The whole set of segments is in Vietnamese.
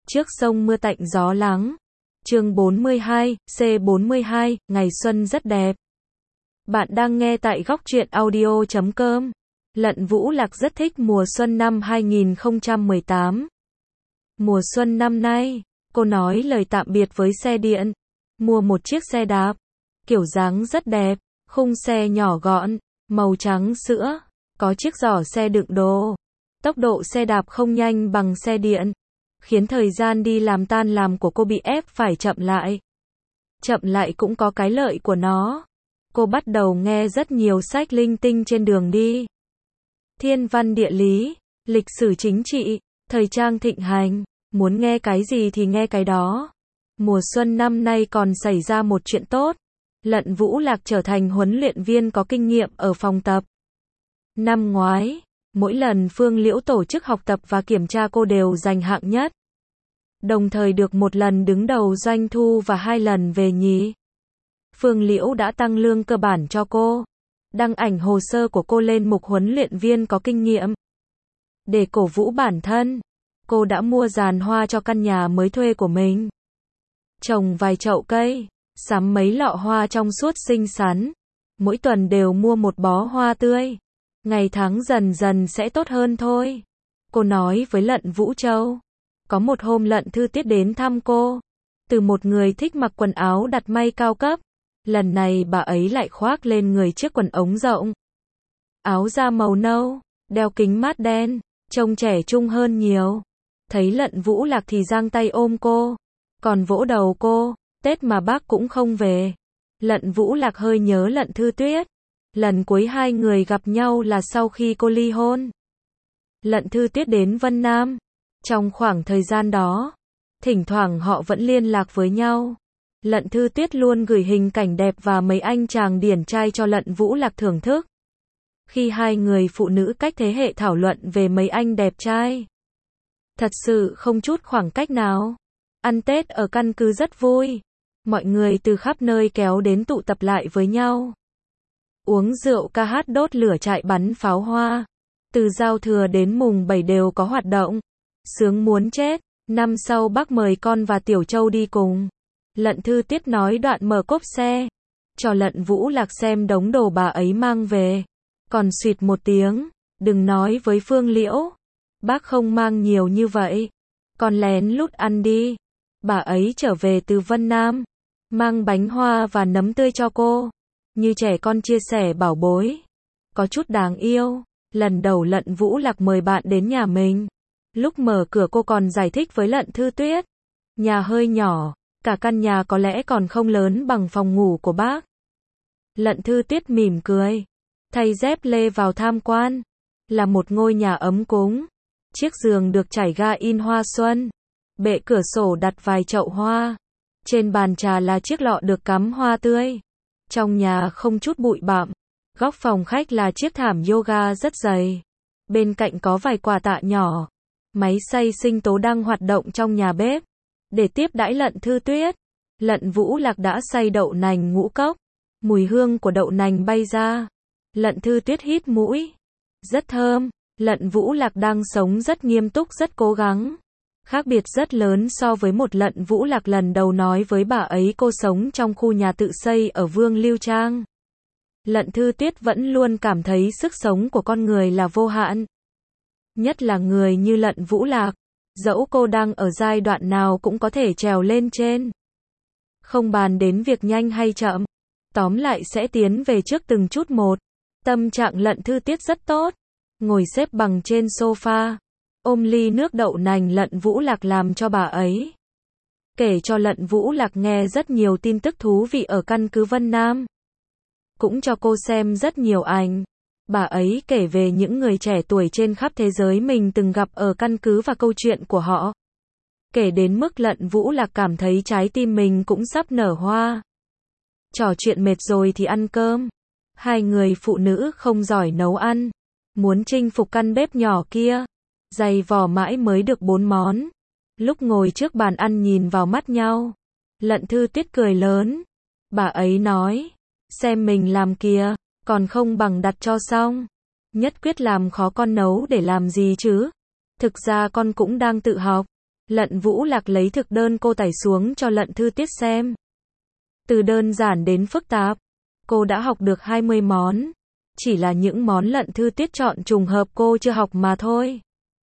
Trước sông mưa tạnh gió lắng. Chương 42, C42, ngày xuân rất đẹp. Bạn đang nghe tại góc truyện audio.com. Lận Vũ Lạc rất thích mùa xuân năm 2018. Mùa xuân năm nay, cô nói lời tạm biệt với xe điện, mua một chiếc xe đạp, kiểu dáng rất đẹp, khung xe nhỏ gọn, màu trắng sữa, có chiếc giỏ xe đựng đồ. Tốc độ xe đạp không nhanh bằng xe điện, khiến thời gian đi làm tan làm của cô bị ép phải chậm lại. Chậm lại cũng có cái lợi của nó. Cô bắt đầu nghe rất nhiều sách linh tinh trên đường đi. Thiên văn địa lý, lịch sử chính trị, thời trang thịnh hành, muốn nghe cái gì thì nghe cái đó. Mùa xuân năm nay còn xảy ra một chuyện tốt. Lận Vũ Lạc trở thành huấn luyện viên có kinh nghiệm ở phòng tập. Năm ngoái, mỗi lần Phương Liễu tổ chức học tập và kiểm tra cô đều giành hạng nhất. Đồng thời được một lần đứng đầu doanh thu và 2 lần về nhì. Phương Liễu đã tăng lương cơ bản cho cô, đăng ảnh hồ sơ của cô lên mục huấn luyện viên có kinh nghiệm. Để cổ vũ bản thân, cô đã mua giàn hoa cho căn nhà mới thuê của mình. Trồng vài chậu cây, sắm mấy lọ hoa trong suốt xinh xắn. Mỗi tuần đều mua một bó hoa tươi. Ngày tháng dần dần sẽ tốt hơn thôi. Cô nói với Lận Vũ Châu. Có một hôm Lận Thư Tiết đến thăm cô. Từ một người thích mặc quần áo đặt may cao cấp, lần này bà ấy lại khoác lên người chiếc quần ống rộng. Áo da màu nâu, đeo kính mát đen, trông trẻ trung hơn nhiều. Thấy Lận Vũ Lạc thì giang tay ôm cô, còn vỗ đầu cô, Tết mà bác cũng không về. Lận Vũ Lạc hơi nhớ Lận Thư Tuyết. Lần cuối hai người gặp nhau là sau khi cô ly hôn. Lận Thư Tuyết đến Vân Nam. Trong khoảng thời gian đó, thỉnh thoảng họ vẫn liên lạc với nhau. Lận Thư Tuyết luôn gửi hình cảnh đẹp và mấy anh chàng điển trai cho Lận Vũ Lạc thưởng thức. Khi hai người phụ nữ cách thế hệ thảo luận về mấy anh đẹp trai, thật sự không chút khoảng cách nào. Ăn Tết ở căn cứ rất vui. Mọi người từ khắp nơi kéo đến tụ tập lại với nhau. Uống rượu ca hát đốt lửa trại bắn pháo hoa. Từ giao thừa đến mùng 7 đều có hoạt động. Sướng muốn chết. Năm sau bác mời con và Tiểu Châu đi cùng. Lận Thư Tiết nói đoạn mở cốp xe, cho Lận Vũ Lạc xem đống đồ bà ấy mang về. Còn xuyệt một tiếng, đừng nói với Phương Liễu. Bác không mang nhiều như vậy. Con lén lút ăn đi. Bà ấy trở về từ Vân Nam, mang bánh hoa và nấm tươi cho cô. Như trẻ con chia sẻ bảo bối. Có chút đáng yêu. Lần đầu Lận Vũ Lạc mời bạn đến nhà mình. Lúc mở cửa cô còn giải thích với Lận Thư Tuyết. Nhà hơi nhỏ, cả căn nhà có lẽ còn không lớn bằng phòng ngủ của bác. Lận Thư Tuyết mỉm cười. Thay dép lê vào tham quan. Là một ngôi nhà ấm cúng. Chiếc giường được trải ga in hoa xuân. Bệ cửa sổ đặt vài chậu hoa. Trên bàn trà là chiếc lọ được cắm hoa tươi. Trong nhà không chút bụi bặm. Góc phòng khách là chiếc thảm yoga rất dày. Bên cạnh có vài quà tạ nhỏ. Máy xay sinh tố đang hoạt động trong nhà bếp. Để tiếp đãi Lận Thư Tuyết, Lận Vũ Lạc đã xay đậu nành ngũ cốc. Mùi hương của đậu nành bay ra. Lận Thư Tuyết hít mũi. Rất thơm. Lận Vũ Lạc đang sống rất nghiêm túc, rất cố gắng. Khác biệt rất lớn so với một Lận Vũ Lạc lần đầu nói với bà ấy cô sống trong khu nhà tự xây ở Vương Lưu Trang. Lận Thư Tuyết vẫn luôn cảm thấy sức sống của con người là vô hạn. Nhất là người như Lận Vũ Lạc. Dẫu cô đang ở giai đoạn nào cũng có thể trèo lên trên. Không bàn đến việc nhanh hay chậm. Tóm lại sẽ tiến về trước từng chút một. Tâm trạng Lận Thư Tuyết rất tốt. Ngồi xếp bằng trên sofa. Ôm ly nước đậu nành Lận Vũ Lạc làm cho bà ấy. Kể cho Lận Vũ Lạc nghe rất nhiều tin tức thú vị ở căn cứ Vân Nam. Cũng cho cô xem rất nhiều ảnh. Bà ấy kể về những người trẻ tuổi trên khắp thế giới mình từng gặp ở căn cứ và câu chuyện của họ. Kể đến mức Lận Vũ Lạc cảm thấy trái tim mình cũng sắp nở hoa. Trò chuyện mệt rồi thì ăn cơm. Hai người phụ nữ không giỏi nấu ăn. Muốn chinh phục căn bếp nhỏ kia. Dày vò mãi mới được 4 món. Lúc ngồi trước bàn ăn nhìn vào mắt nhau. Lận Thư Tuyết cười lớn. Bà ấy nói. Xem mình làm kìa. Còn không bằng đặt cho xong. Nhất quyết làm khó con nấu để làm gì chứ. Thực ra con cũng đang tự học. Lận Vũ Lạc lấy thực đơn cô tải xuống cho Lận Thư Tiết xem. Từ đơn giản đến phức tạp, cô đã học được 20 món. Chỉ là những món Lận Thư Tiết chọn trùng hợp cô chưa học mà thôi.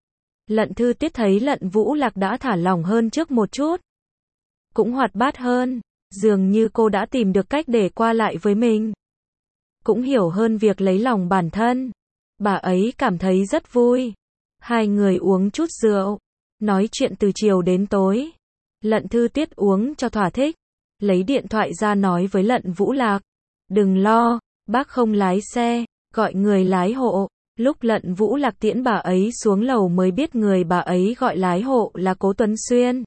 Lận Thư Tiết thấy Lận Vũ Lạc đã thả lỏng hơn trước một chút. Cũng hoạt bát hơn. Dường như cô đã tìm được cách để qua lại với mình. Cũng hiểu hơn việc lấy lòng bản thân. Bà ấy cảm thấy rất vui. Hai người uống chút rượu. Nói chuyện từ chiều đến tối. Lận Thư Tiết uống cho thỏa thích. Lấy điện thoại ra nói với Lận Vũ Lạc. Đừng lo, bác không lái xe, gọi người lái hộ. Lúc Lận Vũ Lạc tiễn bà ấy xuống lầu mới biết người bà ấy gọi lái hộ là Cố Tuấn Xuyên.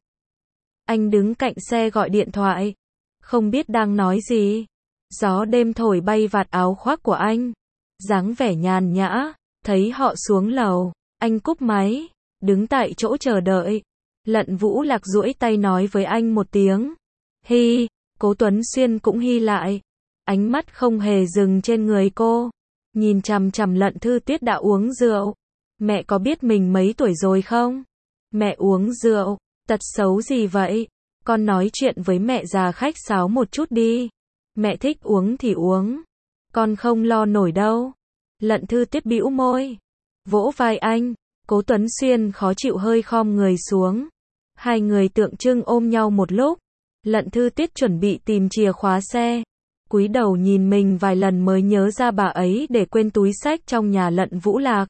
Anh đứng cạnh xe gọi điện thoại. Không biết đang nói gì. Gió đêm thổi bay vạt áo khoác của anh. Dáng vẻ nhàn nhã. Thấy họ xuống lầu. Anh cúp máy. Đứng tại chỗ chờ đợi. Lận Vũ Lạc duỗi tay nói với anh một tiếng. Hi. Cố Tuấn Xuyên cũng hi lại. Ánh mắt không hề dừng trên người cô. Nhìn chằm chằm Lận Thư Tiết đã uống rượu. Mẹ có biết mình mấy tuổi rồi không? Mẹ uống rượu. Tật xấu gì vậy? Con nói chuyện với mẹ già khách sáo một chút đi. Mẹ thích uống thì uống. Con không lo nổi đâu. Lận Thư Tiết bĩu môi. Vỗ vai anh. Cố Tuấn Xuyên khó chịu hơi khom người xuống. Hai người tượng trưng ôm nhau một lúc. Lận Thư Tiết chuẩn bị tìm chìa khóa xe. Cúi đầu nhìn mình vài lần mới nhớ ra bà ấy để quên túi xách trong nhà Lận Vũ Lạc.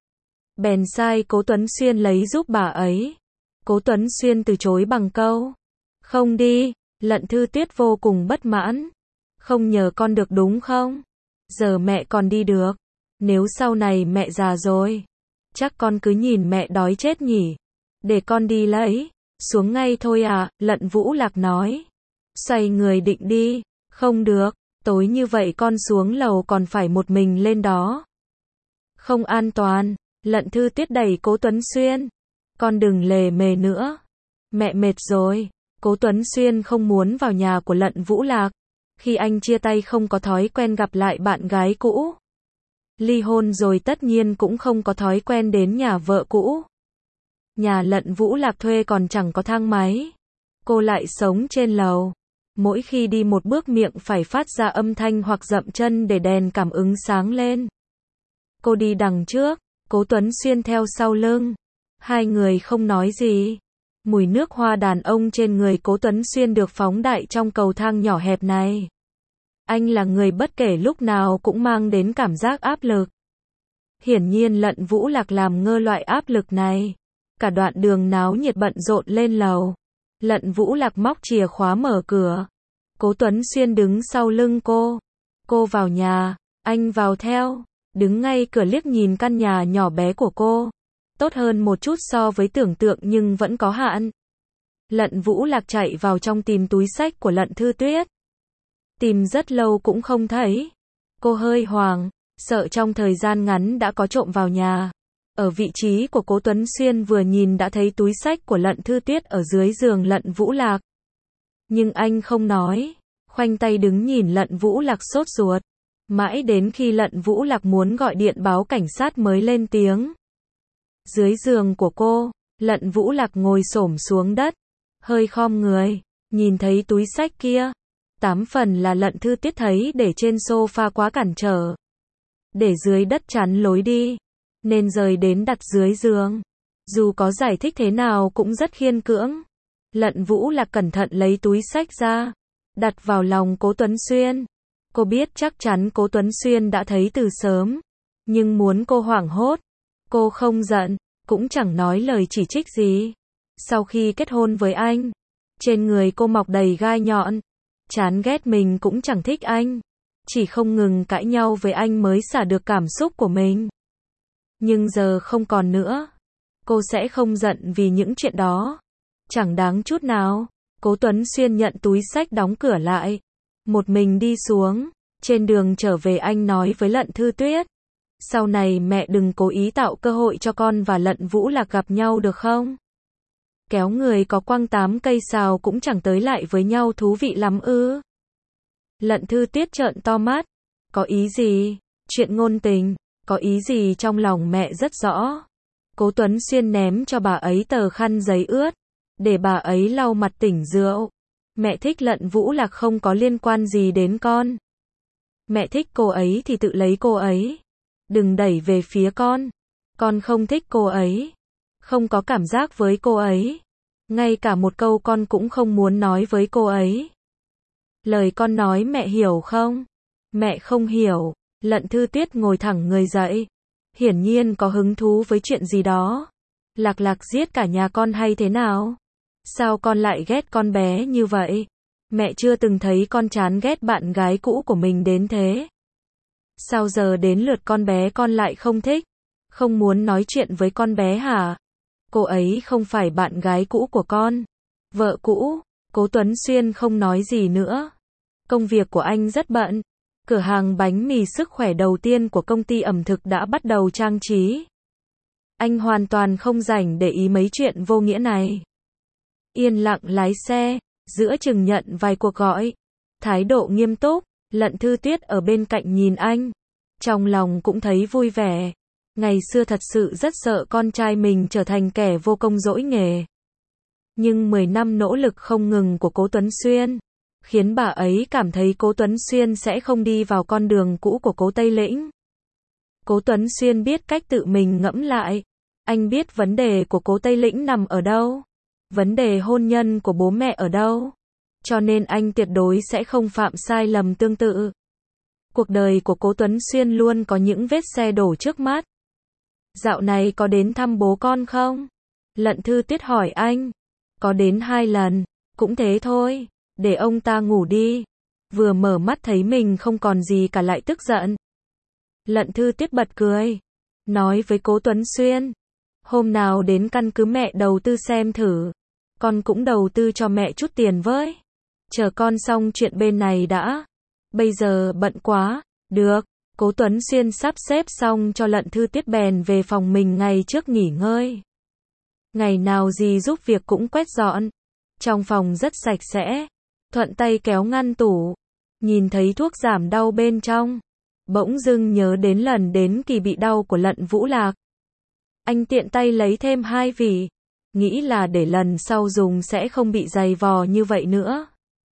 Bèn sai Cố Tuấn Xuyên lấy giúp bà ấy. Cố Tuấn Xuyên từ chối bằng câu. Không đi. Lận Thư Tiết vô cùng bất mãn. Không nhờ con được đúng không? Giờ mẹ còn đi được. Nếu sau này mẹ già rồi, chắc con cứ nhìn mẹ đói chết nhỉ. Để con đi lấy. Xuống ngay thôi à, Lận Vũ Lạc nói. Xoay người định đi. Không được, tối như vậy con xuống lầu còn phải một mình lên đó. Không an toàn. Lận Thư Tiết đẩy Cố Tuấn Xuyên. Con đừng lề mề nữa. Mẹ mệt rồi. Cố Tuấn Xuyên không muốn vào nhà của Lận Vũ Lạc. Khi anh chia tay không có thói quen gặp lại bạn gái cũ. Ly hôn rồi tất nhiên cũng không có thói quen đến nhà vợ cũ. Nhà Lận Vũ Lạc thuê còn chẳng có thang máy. Cô lại sống trên lầu. Mỗi khi đi một bước miệng phải phát ra âm thanh hoặc dậm chân để đèn cảm ứng sáng lên. Cô đi đằng trước, Cố Tuấn Xuyên theo sau lưng. Hai người không nói gì. Mùi nước hoa đàn ông trên người Cố Tuấn Xuyên được phóng đại trong cầu thang nhỏ hẹp này. Anh là người bất kể lúc nào cũng mang đến cảm giác áp lực. Hiển nhiên Lận Vũ Lạc làm ngơ loại áp lực này. Cả đoạn đường náo nhiệt bận rộn lên lầu. Lận Vũ Lạc móc chìa khóa mở cửa. Cố Tuấn Xuyên đứng sau lưng cô. Cô vào nhà, anh vào theo. Đứng ngay cửa liếc nhìn căn nhà nhỏ bé của cô. Tốt hơn một chút so với tưởng tượng nhưng vẫn có hạn. Lận Vũ Lạc chạy vào trong tìm túi xách của Lận Thư Tuyết. Tìm rất lâu cũng không thấy. Cô hơi hoảng, sợ trong thời gian ngắn đã có trộm vào nhà. Ở vị trí của Cố Tuấn Xuyên vừa nhìn đã thấy túi xách của Lận Thư Tuyết ở dưới giường Lận Vũ Lạc. Nhưng anh không nói, khoanh tay đứng nhìn Lận Vũ Lạc sốt ruột. Mãi đến khi Lận Vũ Lạc muốn gọi điện báo cảnh sát mới lên tiếng. Dưới giường của cô, Lận Vũ Lạc ngồi xổm xuống đất, hơi khom người, nhìn thấy túi xách kia. 8 phần là Lận Thư Tiết thấy để trên sofa quá cản trở. Để dưới đất chắn lối đi, nên rời đến đặt dưới giường. Dù có giải thích thế nào cũng rất khiên cưỡng. Lận Vũ Lạc cẩn thận lấy túi xách ra, đặt vào lòng Cố Tuấn Xuyên. Cô biết chắc chắn Cố Tuấn Xuyên đã thấy từ sớm, nhưng muốn cô hoảng hốt. Cô không giận, cũng chẳng nói lời chỉ trích gì. Sau khi kết hôn với anh, trên người cô mọc đầy gai nhọn. Chán ghét mình cũng chẳng thích anh. Chỉ không ngừng cãi nhau với anh mới xả được cảm xúc của mình. Nhưng giờ không còn nữa. Cô sẽ không giận vì những chuyện đó. Chẳng đáng chút nào. Cố Tuấn Xuyên nhận túi xách đóng cửa lại. Một mình đi xuống. Trên đường trở về anh nói với Lận Thư Tuyết. Sau này mẹ đừng cố ý tạo cơ hội cho con và Lận Vũ Lạc gặp nhau được không? Kéo người có quăng 8 cây sào cũng chẳng tới lại với nhau thú vị lắm ư? Lận Thư Tuyết trợn to mắt. Có ý gì? Chuyện ngôn tình, có ý gì trong lòng mẹ rất rõ. Cố Tuấn Xuyên ném cho bà ấy tờ khăn giấy ướt. để bà ấy lau mặt tỉnh rượu. Mẹ thích Lận Vũ Lạc không có liên quan gì đến con. Mẹ thích cô ấy thì tự lấy cô ấy. Đừng đẩy về phía con. Con không thích cô ấy. Không có cảm giác với cô ấy. Ngay cả một câu con cũng không muốn nói với cô ấy. Lời con nói mẹ hiểu không? Mẹ không hiểu. Lận Thư Tuyết ngồi thẳng người dậy. Hiển nhiên có hứng thú với chuyện gì đó. Lạc Lạc giết cả nhà con hay thế nào? Sao con lại ghét con bé như vậy? Mẹ chưa từng thấy con chán ghét bạn gái cũ của mình đến thế. Sao giờ đến lượt con bé con lại không thích? Không muốn nói chuyện với con bé hả? Cô ấy không phải bạn gái cũ của con. Vợ cũ. Cố Tuấn Xuyên không nói gì nữa. Công việc của anh rất bận. Cửa hàng bánh mì sức khỏe đầu tiên của công ty ẩm thực đã bắt đầu trang trí. Anh hoàn toàn không rảnh để ý mấy chuyện vô nghĩa này. Yên lặng lái xe, giữa chừng nhận vài cuộc gọi. Thái độ nghiêm túc, Lận Thư Tuyết ở bên cạnh nhìn anh. Trong lòng cũng thấy vui vẻ. Ngày xưa thật sự rất sợ con trai mình trở thành kẻ vô công dỗi nghề. Nhưng 10 năm nỗ lực không ngừng của Cố Tuấn Xuyên khiến bà ấy cảm thấy Cố Tuấn Xuyên sẽ không đi vào con đường cũ của Cố Tây Lĩnh. Cố Tuấn Xuyên biết cách tự mình ngẫm lại. Anh biết vấn đề của Cố Tây Lĩnh nằm ở đâu. Vấn đề hôn nhân của bố mẹ ở đâu. Cho nên anh tuyệt đối sẽ không phạm sai lầm tương tự. Cuộc đời của Cố Tuấn Xuyên luôn có những vết xe đổ trước mắt. Dạo này có đến thăm bố con không? Lận Thư Tuyết hỏi anh. Có đến 2 lần. Cũng thế thôi. Để ông ta ngủ đi. Vừa mở mắt thấy mình không còn gì cả lại tức giận. Lận Thư Tuyết bật cười. Nói với Cố Tuấn Xuyên. Hôm nào đến căn cứ mẹ đầu tư xem thử. Con cũng đầu tư cho mẹ chút tiền với. Chờ con xong chuyện bên này đã. Bây giờ bận quá. Được. Cố Tuấn Xuyên sắp xếp xong cho Lận Thư Tuyết bèn về phòng mình ngày trước nghỉ ngơi. Ngày nào gì giúp việc cũng quét dọn. Trong phòng rất sạch sẽ. Thuận tay kéo ngăn tủ. Nhìn thấy thuốc giảm đau bên trong. Bỗng dưng nhớ đến lần đến kỳ bị đau của Lận Vũ Lạc. Anh tiện tay lấy thêm 2 vỉ. Nghĩ là để lần sau dùng sẽ không bị dày vò như vậy nữa.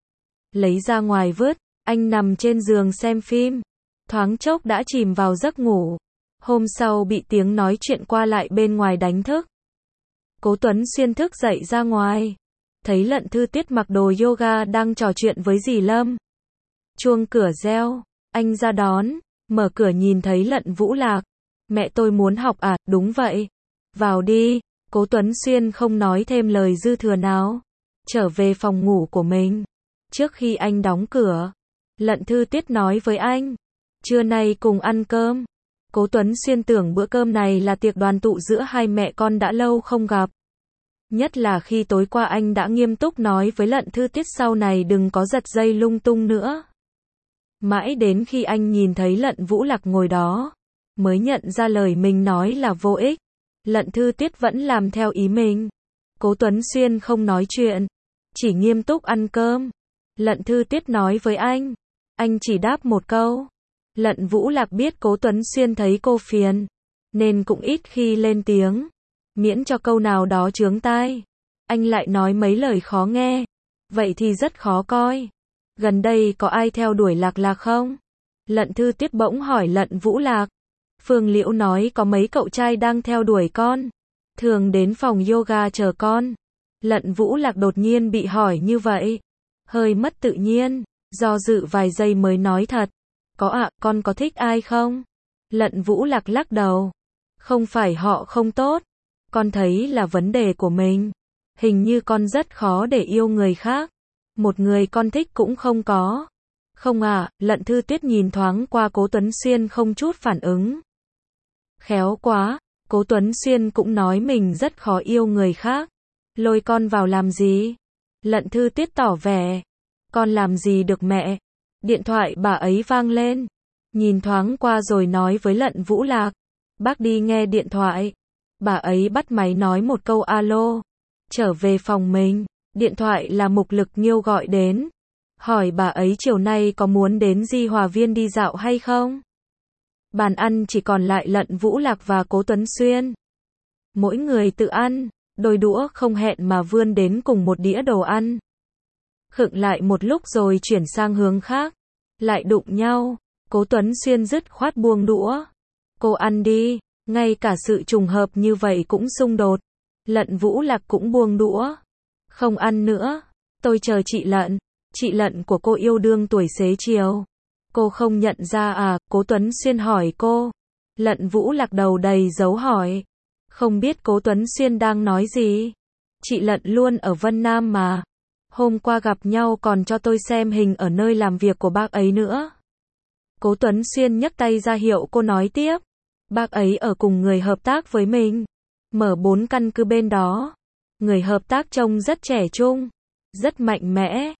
Lấy ra ngoài vứt. Anh nằm trên giường xem phim. Thoáng chốc đã chìm vào giấc ngủ. Hôm sau bị tiếng nói chuyện qua lại bên ngoài đánh thức. Cố Tuấn Xuyên thức dậy ra ngoài. Thấy Lận Thư Tuyết mặc đồ yoga đang trò chuyện với dì Lâm. Chuông cửa reo. Anh ra đón. Mở cửa nhìn thấy Lận Vũ Lạc. Mẹ tôi muốn học à? Đúng vậy. Vào đi. Cố Tuấn Xuyên không nói thêm lời dư thừa nào. Trở về phòng ngủ của mình. Trước khi anh đóng cửa, Lận Thư Tuyết nói với anh. Trưa nay cùng ăn cơm. Cố Tuấn Xuyên tưởng bữa cơm này là tiệc đoàn tụ giữa hai mẹ con đã lâu không gặp. Nhất là khi tối qua anh đã nghiêm túc nói với Lận Thư Tuyết sau này đừng có giật dây lung tung nữa. Mãi đến khi anh nhìn thấy Lận Vũ Lạc ngồi đó, mới nhận ra lời mình nói là vô ích. Lận Thư Tuyết vẫn làm theo ý mình. Cố Tuấn Xuyên không nói chuyện, chỉ nghiêm túc ăn cơm. Lận Thư Tuyết nói với anh chỉ đáp một câu. Lận Vũ Lạc biết Cố Tuấn Xuyên thấy cô phiền, nên cũng ít khi lên tiếng. Miễn cho câu nào đó chướng tai, anh lại nói mấy lời khó nghe. Vậy thì rất khó coi. Gần đây có ai theo đuổi Lạc Lạc không? Lận Thư Tuyết bỗng hỏi Lận Vũ Lạc. Phương Liễu nói có mấy cậu trai đang theo đuổi con. Thường đến phòng yoga chờ con. Lận Vũ Lạc đột nhiên bị hỏi như vậy. Hơi mất tự nhiên, do dự vài giây mới nói thật. Có ạ, con có thích ai không? Lận Vũ Lạc lắc đầu. Không phải họ không tốt. Con thấy là vấn đề của mình. Hình như con rất khó để yêu người khác. Một người con thích cũng không có. Không à, Lận Thư Tuyết nhìn thoáng qua Cố Tuấn Xuyên không chút phản ứng. Khéo quá, Cố Tuấn Xuyên cũng nói mình rất khó yêu người khác. Lôi con vào làm gì? Lận Thư Tuyết tỏ vẻ. Con làm gì được mẹ? Điện thoại bà ấy vang lên. Nhìn thoáng qua rồi nói với Lận Vũ Lạc. Bác đi nghe điện thoại. Bà ấy bắt máy nói một câu alo. Trở về phòng mình. Điện thoại là Mục Lực Nghiêu gọi đến. Hỏi bà ấy chiều nay có muốn đến Di Hòa Viên đi dạo hay không? Bàn ăn chỉ còn lại Lận Vũ Lạc và Cố Tuấn Xuyên. Mỗi người tự ăn. đôi đũa không hẹn mà vươn đến cùng một đĩa đồ ăn. Khựng lại một lúc rồi chuyển sang hướng khác, lại đụng nhau. Cố Tuấn Xuyên dứt khoát buông đũa. Cô ăn đi, ngay cả sự trùng hợp như vậy cũng xung đột. Lận Vũ Lạc cũng buông đũa. Không ăn nữa, tôi chờ chị Lận. Chị Lận của cô yêu đương tuổi xế chiều. Cô không nhận ra à? Cố Tuấn Xuyên hỏi cô. Lận Vũ Lạc đầu đầy dấu hỏi. Không biết Cố Tuấn Xuyên đang nói gì. Chị Lận luôn ở Vân Nam mà. Hôm qua gặp nhau còn cho tôi xem hình ở nơi làm việc của bác ấy nữa. Cố Tuấn Xuyên nhấc tay ra hiệu cô nói tiếp. Bác ấy ở cùng người hợp tác với mình. Mở 4 căn cứ bên đó. Người hợp tác trông rất trẻ trung. Rất mạnh mẽ.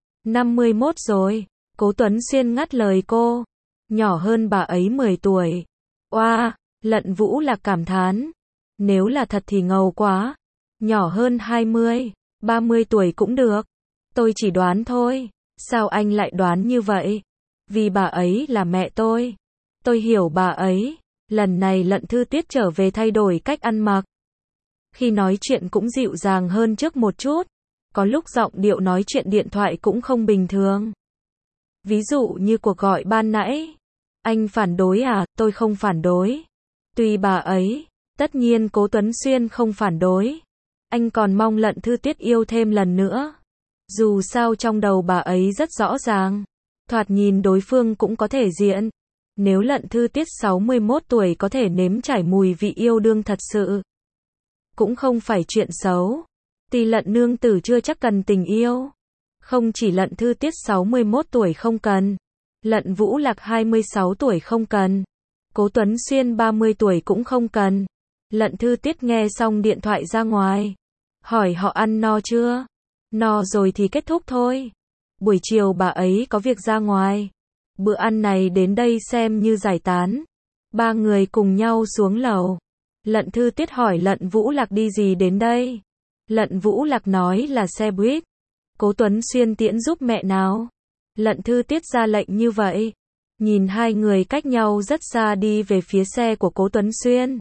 51 rồi. Cố Tuấn Xuyên ngắt lời cô. Nhỏ hơn bà ấy 10 tuổi. Oa, Lận Vũ Lạc cảm thán. Nếu là thật thì ngầu quá. Nhỏ hơn 20, 30 tuổi cũng được. Tôi chỉ đoán thôi. Sao anh lại đoán như vậy? Vì bà ấy là mẹ tôi. Tôi hiểu bà ấy. Lần này Lận Thư Tiết trở về thay đổi cách ăn mặc. Khi nói chuyện cũng dịu dàng hơn trước một chút. Có lúc giọng điệu nói chuyện điện thoại cũng không bình thường. Ví dụ như cuộc gọi ban nãy. Anh phản đối à? Tôi không phản đối. Tùy bà ấy. Tất nhiên Cố Tuấn Xuyên không phản đối. Anh còn mong Lận Thư Tiết yêu thêm lần nữa. Dù sao trong đầu bà ấy rất rõ ràng. Thoạt nhìn đối phương cũng có thể diện. Nếu Lận Thư Tiết 61 tuổi có thể nếm trải mùi vị yêu đương thật sự. Cũng không phải chuyện xấu. Tuy Lận nương tử chưa chắc cần tình yêu. Không chỉ Lận Thư Tiết 61 tuổi không cần. Lận Vũ Lạc 26 tuổi không cần. Cố Tuấn Xuyên 30 tuổi cũng không cần. Lận Thư Tiết nghe xong điện thoại ra ngoài. Hỏi họ ăn no chưa? No rồi thì kết thúc thôi. Buổi chiều bà ấy có việc ra ngoài. Bữa ăn này đến đây xem như giải tán. 3 người cùng nhau xuống lầu. Lận Thư Tiết hỏi Lận Vũ Lạc đi gì đến đây. Lận Vũ Lạc nói là xe buýt. Cố Tuấn Xuyên tiễn giúp mẹ nào. Lận Thư Tiết ra lệnh như vậy. Nhìn hai người cách nhau rất xa đi về phía xe của Cố Tuấn Xuyên.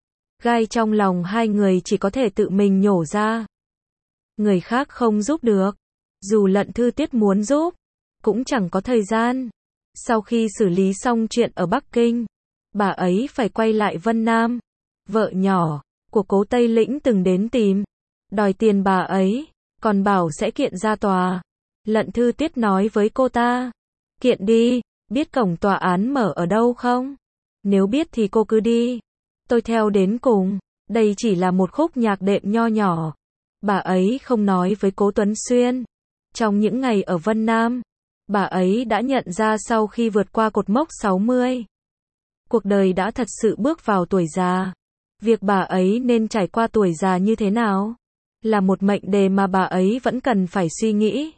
Gai trong lòng hai người chỉ có thể tự mình nhổ ra. Người khác không giúp được. Dù Lận Thư Tiết muốn giúp, cũng chẳng có thời gian. Sau khi xử lý xong chuyện ở Bắc Kinh, bà ấy phải quay lại Vân Nam. Vợ nhỏ của Cố Tây Lĩnh từng đến tìm, đòi tiền bà ấy, còn bảo sẽ kiện ra tòa. Lận Thư Tiết nói với cô ta, kiện đi, biết cổng tòa án mở ở đâu không? Nếu biết thì cô cứ đi, tôi theo đến cùng. Đây chỉ là một khúc nhạc đệm nho nhỏ. Bà ấy không nói với Cố Tuấn Xuyên. Trong những ngày ở Vân Nam, bà ấy đã nhận ra sau khi vượt qua cột mốc 60, cuộc đời đã thật sự bước vào tuổi già. Việc bà ấy nên trải qua tuổi già như thế nào, là một mệnh đề mà bà ấy vẫn cần phải suy nghĩ.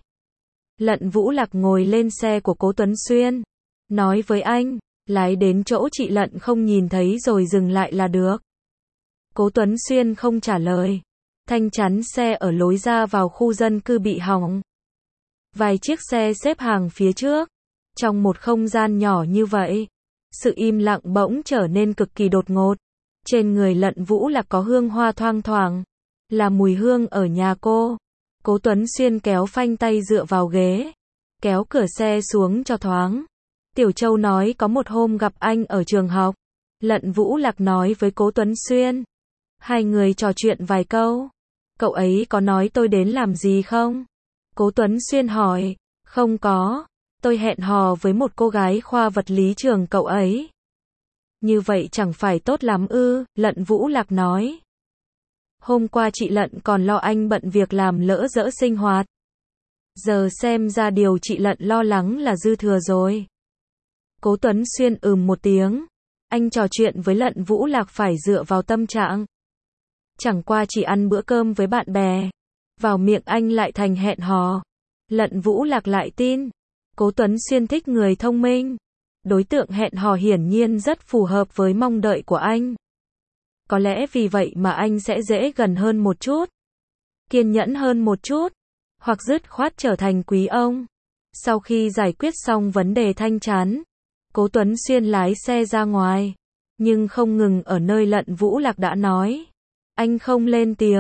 Lận Vũ Lạc ngồi lên xe của Cố Tuấn Xuyên, nói với anh, lái đến chỗ chị Lận không nhìn thấy rồi dừng lại là được. Cố Tuấn Xuyên không trả lời. Thanh chắn xe ở lối ra vào khu dân cư bị hỏng. Vài chiếc xe xếp hàng phía trước. Trong một không gian nhỏ như vậy, sự im lặng bỗng trở nên cực kỳ đột ngột. Trên người Lận Vũ Lạc có hương hoa thoang thoảng, là mùi hương ở nhà cô. Cố Tuấn Xuyên kéo phanh tay dựa vào ghế, kéo cửa xe xuống cho thoáng. Tiểu Châu nói có một hôm gặp anh ở trường học. Lận Vũ Lạc nói với Cố Tuấn Xuyên. Hai người trò chuyện vài câu. Cậu ấy có nói tôi đến làm gì không? Cố Tuấn Xuyên hỏi. Không có. Tôi hẹn hò với một cô gái khoa vật lý trường cậu ấy. Như vậy chẳng phải tốt lắm ư? Lận Vũ Lạc nói. Hôm qua chị Lận còn lo anh bận việc làm lỡ dỡ sinh hoạt. Giờ xem ra điều chị Lận lo lắng là dư thừa rồi. Cố Tuấn Xuyên một tiếng. Anh trò chuyện với Lận Vũ Lạc phải dựa vào tâm trạng. Chẳng qua chỉ ăn bữa cơm với bạn bè. Vào miệng anh lại thành hẹn hò. Lận Vũ Lạc lại tin. Cố Tuấn Xuyên thích người thông minh. Đối tượng hẹn hò hiển nhiên rất phù hợp với mong đợi của anh. Có lẽ vì vậy mà anh sẽ dễ gần hơn một chút. Kiên nhẫn hơn một chút. Hoặc dứt khoát trở thành quý ông. Sau khi giải quyết xong vấn đề thanh chắn, Cố Tuấn Xuyên lái xe ra ngoài. Nhưng không ngừng ở nơi Lận Vũ Lạc đã nói. Anh không lên tiếng.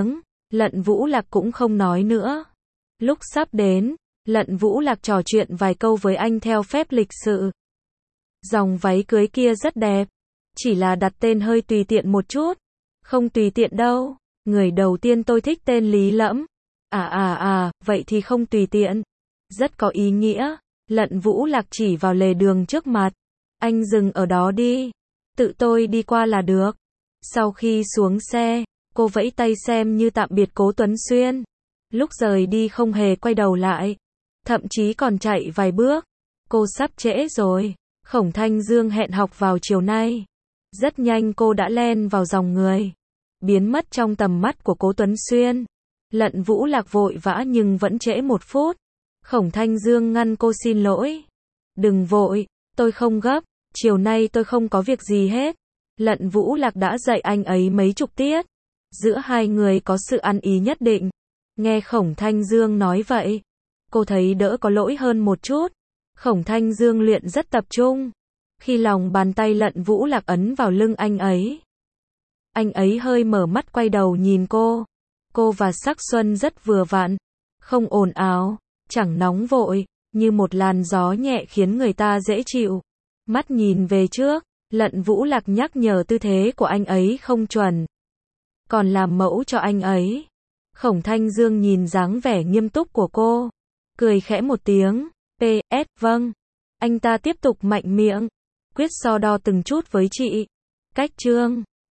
Lận Vũ Lạc cũng không nói nữa. Lúc sắp đến, Lận Vũ Lạc trò chuyện vài câu với anh theo phép lịch sự. Dòng váy cưới kia rất đẹp, chỉ là đặt tên hơi tùy tiện một chút. Không tùy tiện đâu, người đầu tiên tôi thích tên Lý Lẫm. Vậy thì không tùy tiện. Rất có ý nghĩa. Lận Vũ Lạc chỉ vào lề đường trước mặt. Anh dừng ở đó đi. Tự tôi đi qua là được. Sau khi xuống xe, cô vẫy tay xem như tạm biệt Cố Tuấn Xuyên. Lúc rời đi không hề quay đầu lại. Thậm chí còn chạy vài bước. Cô sắp trễ rồi. Khổng Thanh Dương hẹn học vào chiều nay. Rất nhanh cô đã len vào dòng người. Biến mất trong tầm mắt của Cố Tuấn Xuyên. Lận Vũ Lạc vội vã nhưng vẫn trễ 1 phút. Khổng Thanh Dương ngăn cô, xin lỗi. Đừng vội, tôi không gấp, chiều nay tôi không có việc gì hết. Lận Vũ Lạc đã dạy anh ấy mấy chục tiết. Giữa hai người có sự ăn ý nhất định. Nghe Khổng Thanh Dương nói vậy, cô thấy đỡ có lỗi hơn một chút. Khổng Thanh Dương luyện rất tập trung. Khi lòng bàn tay Lận Vũ Lạc ấn vào lưng anh ấy hơi mở mắt quay đầu nhìn cô. Cô và Sắc Xuân rất vừa vặn, không ồn ào, chẳng nóng vội, như một làn gió nhẹ khiến người ta dễ chịu. Mắt nhìn về trước, Lận Vũ Lạc nhắc nhở tư thế của anh ấy không chuẩn, còn làm mẫu cho anh ấy. Khổng Thanh Dương nhìn dáng vẻ nghiêm túc của cô, cười khẽ một tiếng. PS, vâng. Anh ta tiếp tục mạnh miệng, quyết so đo từng chút với chị. Cách chương